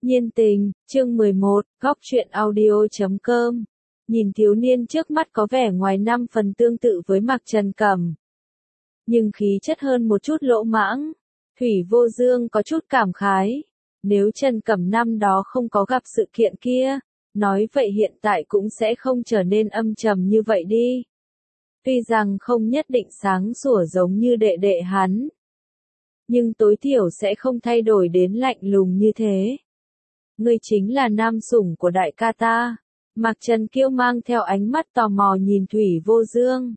Nhiên tình, chương 11, góc truyện audio.com. Nhìn thiếu niên trước mắt có vẻ ngoài 5 phần tương tự với Mạc Trần Cẩm, nhưng khí chất hơn một chút lỗ mãng. Thủy Vô Dương có chút cảm khái. Nếu Trần Cẩm năm đó không có gặp sự kiện kia, nói vậy hiện tại cũng sẽ không trở nên âm trầm như vậy đi. Tuy rằng không nhất định sáng sủa giống như đệ đệ hắn, nhưng tối thiểu sẽ không thay đổi đến lạnh lùng như thế. Ngươi chính là nam sủng của đại ca ta. Mạc Trần Kiêu mang theo ánh mắt tò mò nhìn Thủy Vô Dương.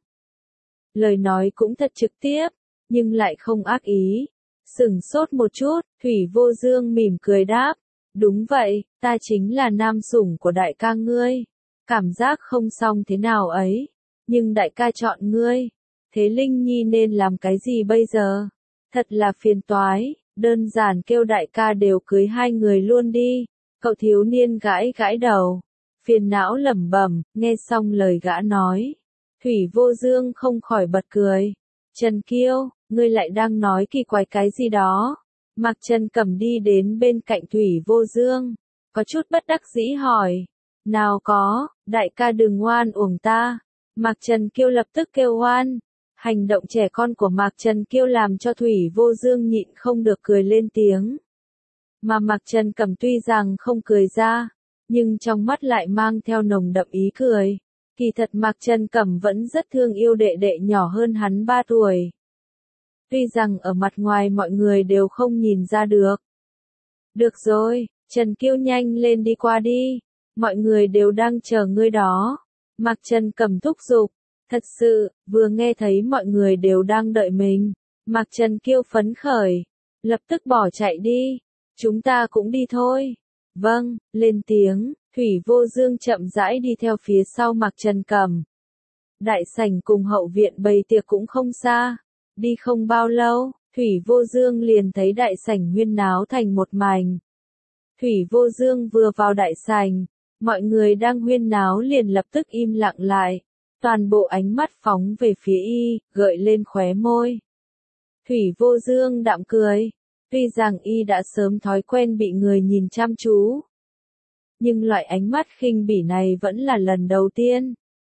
Lời nói cũng thật trực tiếp, nhưng lại không ác ý. Sửng sốt một chút, Thủy Vô Dương mỉm cười đáp. Đúng vậy, ta chính là nam sủng của đại ca ngươi. Cảm giác không xong thế nào ấy. Nhưng đại ca chọn ngươi. Thế Linh Nhi nên làm cái gì bây giờ? Thật là phiền toái, đơn giản kêu đại ca đều cưới hai người luôn đi. Cậu thiếu niên gãi gãi đầu, phiền não lẩm bẩm. Nghe xong lời gã nói, Thủy Vô Dương không khỏi bật cười. Trần Kiêu, ngươi lại đang nói kỳ quái cái gì đó? Mạc Trần Cẩm đi đến bên cạnh Thủy Vô Dương, có chút bất đắc dĩ hỏi. Nào có, đại ca đừng oan uổng ta. Mạc Trần Kiêu lập tức kêu oan. Hành động trẻ con của Mạc Trần Kiêu làm cho Thủy Vô Dương nhịn không được cười lên tiếng. Mà Mạc Trần Cẩm tuy rằng không cười ra, nhưng trong mắt lại mang theo nồng đậm ý cười. Kỳ thật Mạc Trần Cẩm vẫn rất thương yêu đệ đệ nhỏ hơn hắn 3 tuổi. Tuy rằng ở mặt ngoài mọi người đều không nhìn ra được. Được rồi, Trần Kiêu nhanh lên đi qua đi. Mọi người đều đang chờ ngươi đó. Mạc Trần Cẩm thúc giục. Thật sự, vừa nghe thấy mọi người đều đang đợi mình. Mạc Trần Kiêu phấn khởi. Lập tức bỏ chạy đi. Chúng ta cũng đi thôi. Vâng, lên tiếng. Thủy Vô Dương chậm rãi đi theo phía sau Mạc Trần Cẩm. Đại sảnh cùng hậu viện bày tiệc cũng không xa. Đi không bao lâu, Thủy Vô Dương liền thấy đại sảnh huyên náo thành một mảnh. Thủy Vô Dương vừa vào đại sảnh, mọi người đang huyên náo liền lập tức im lặng lại. Toàn bộ ánh mắt phóng về phía y, gợi lên khóe môi. Thủy Vô Dương đạm cười. Tuy rằng y đã sớm thói quen bị người nhìn chăm chú, nhưng loại ánh mắt khinh bỉ này vẫn là lần đầu tiên.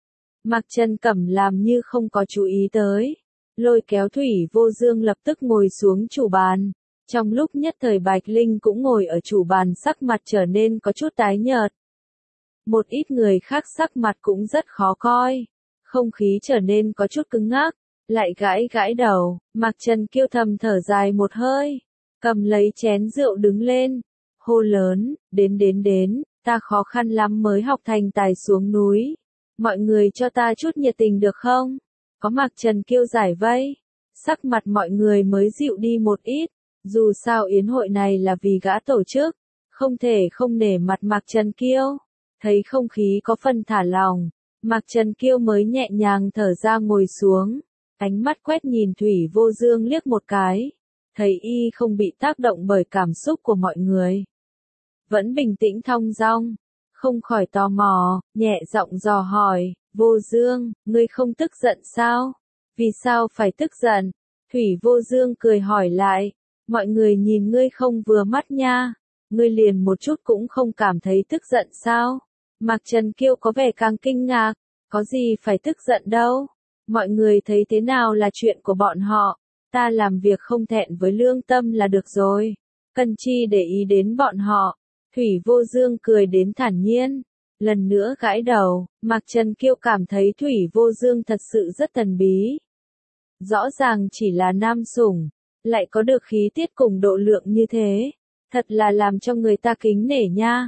Mạc Trần Cẩm làm như không có chú ý tới, lôi kéo Thủy Vô Dương lập tức ngồi xuống chủ bàn. Trong lúc nhất thời Bạch Linh cũng ngồi ở chủ bàn, sắc mặt trở nên có chút tái nhợt. Một ít người khác sắc mặt cũng rất khó coi, không khí trở nên có chút cứng ngắc, lại gãi gãi đầu. Mạc Trần Kiêu thầm thở dài một hơi, cầm lấy chén rượu đứng lên, hô lớn, đến, ta khó khăn lắm mới học thành tài xuống núi. Mọi người cho ta chút nhiệt tình được không? Có Mạc Trần Kiêu giải vây, sắc mặt mọi người mới dịu đi một ít, dù sao yến hội này là vì gã tổ chức, không thể không nể mặt Mạc Trần Kiêu. Thấy không khí có phần thả lỏng, Mạc Trần Kiêu mới nhẹ nhàng thở ra ngồi xuống, ánh mắt quét nhìn Thủy Vô Dương liếc một cái. Thấy y không bị tác động bởi cảm xúc của mọi người, vẫn bình tĩnh thong dong, không khỏi tò mò, nhẹ giọng dò hỏi. Vô Dương, ngươi không tức giận sao? Vì sao phải tức giận? Thủy Vô Dương cười hỏi lại. Mọi người nhìn ngươi không vừa mắt nha. Ngươi liền một chút cũng không cảm thấy tức giận sao? Mạc Trần Kiêu có vẻ càng kinh ngạc. Có gì phải tức giận đâu? Mọi người thấy thế nào là chuyện của bọn họ. Ta làm việc không thẹn với lương tâm là được rồi. Cần chi để ý đến bọn họ. Thủy Vô Dương cười đến thản nhiên. Lần nữa gãi đầu, Mạc Trần Kiêu cảm thấy Thủy Vô Dương thật sự rất thần bí. Rõ ràng chỉ là nam sủng, lại có được khí tiết cùng độ lượng như thế. Thật là làm cho người ta kính nể nha.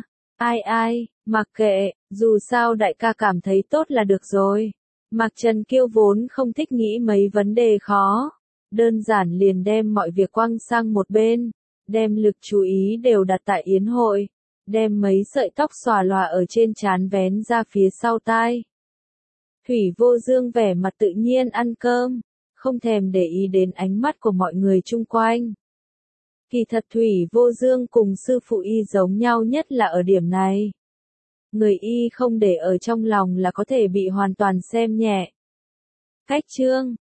Ai, mặc kệ, dù sao đại ca cảm thấy tốt là được rồi. Mạc Trần Kiêu vốn không thích nghĩ mấy vấn đề khó. Đơn giản liền đem mọi việc quăng sang một bên, đem lực chú ý đều đặt tại yến hội, đem mấy sợi tóc xòa lòa ở trên trán vén ra phía sau tai. Thủy Vô Dương vẻ mặt tự nhiên ăn cơm, không thèm để ý đến ánh mắt của mọi người chung quanh. Kỳ thật Thủy Vô Dương cùng sư phụ y giống nhau nhất là ở điểm này. Người y không để ở trong lòng là có thể bị hoàn toàn xem nhẹ. Cách chương